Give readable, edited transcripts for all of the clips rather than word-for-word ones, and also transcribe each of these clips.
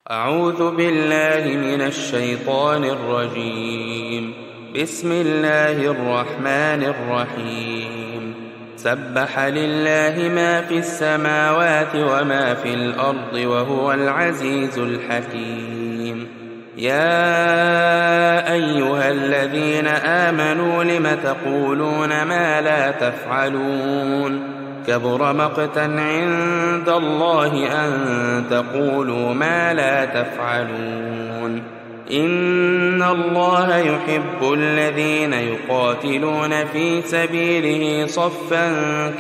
أعوذ بالله من الشيطان الرجيم. بسم الله الرحمن الرحيم. سبح لله ما في السماوات وما في الأرض وهو العزيز الحكيم. يا أيها الذين آمنوا لم تقولون ما لا تفعلون؟ كبر مقتا عند الله أن تقولوا ما لا تفعلون. إن الله يحب الذين يقاتلون في سبيله صفا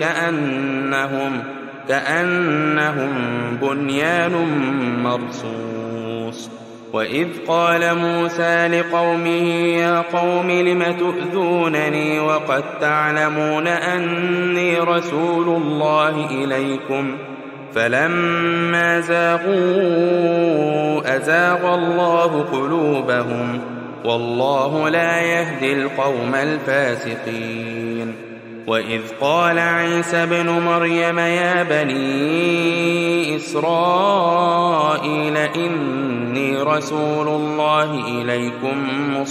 كأنهم بنيان مرصوص. وإذ قال موسى لقومه يا قوم لم تؤذونني وقد تعلمون أني رسول الله إليكم فلما زاغوا أزاغ الله قلوبهم والله لا يهدي القوم الفاسقين. وإذ قال عيسى ابن مريم يا بني إسرائيل إني رسول الله إليكم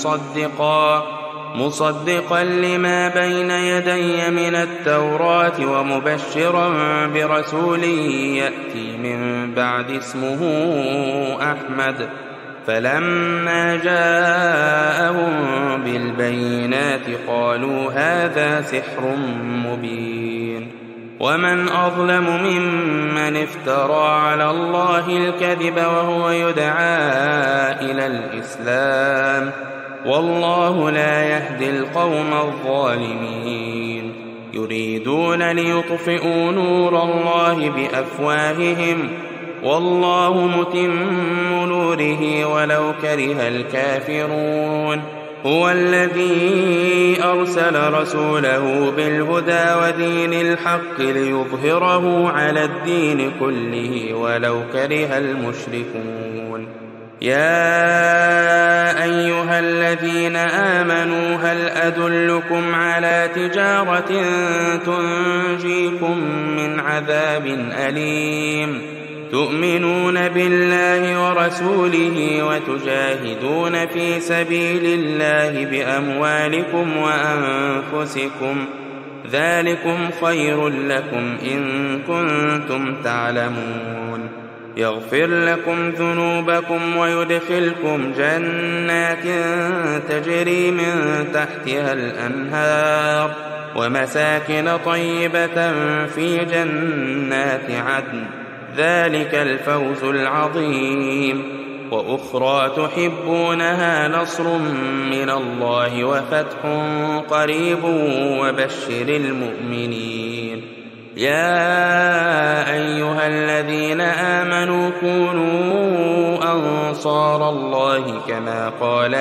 مصدقا لما بين يدي من التوراة ومبشرا برسول يأتي من بعد اسمه أحمد. فلما جاءهم بالبينات قالوا هذا سحر مبين. ومن أظلم ممن افترى على الله الكذب وهو يدعى إلى الإسلام والله لا يهدي القوم الظالمين. يريدون ليطفئوا نور الله بأفواههم والله متم نوره ولو كره الكافرون. هو الذي أرسل رسوله بالهدى ودين الحق ليظهره على الدين كله ولو كره المشركون. يا أيها الذين آمنوا هل أدلكم على تجارة تنجيكم من عذاب أليم؟ تؤمنون بالله ورسوله وتجاهدون في سبيل الله بأموالكم وأنفسكم ذلكم خير لكم إن كنتم تعلمون. يغفر لكم ذنوبكم ويدخلكم جنات تجري من تحتها الأنهار ومساكن طيبة في جنات عدن ذلك الفوز العظيم. وأخرى تحبونها نصر من الله وفتح قريب وبشر المؤمنين. يا أيها الذين آمنوا كونوا أنصار الله كما قال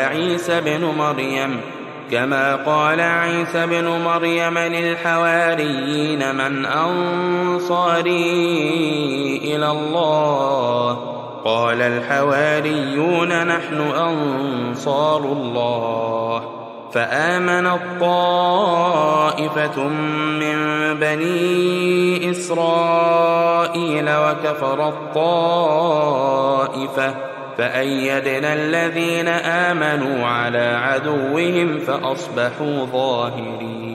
عيسى بن مريم للحواريين من أنصاري إلى الله؟ قال الحواريون نحن أنصار الله. فآمنت طائفة من بني إسرائيل وكفرت طائفة فأيدنا الذين آمنوا على عدوهم فأصبحوا ظاهرين.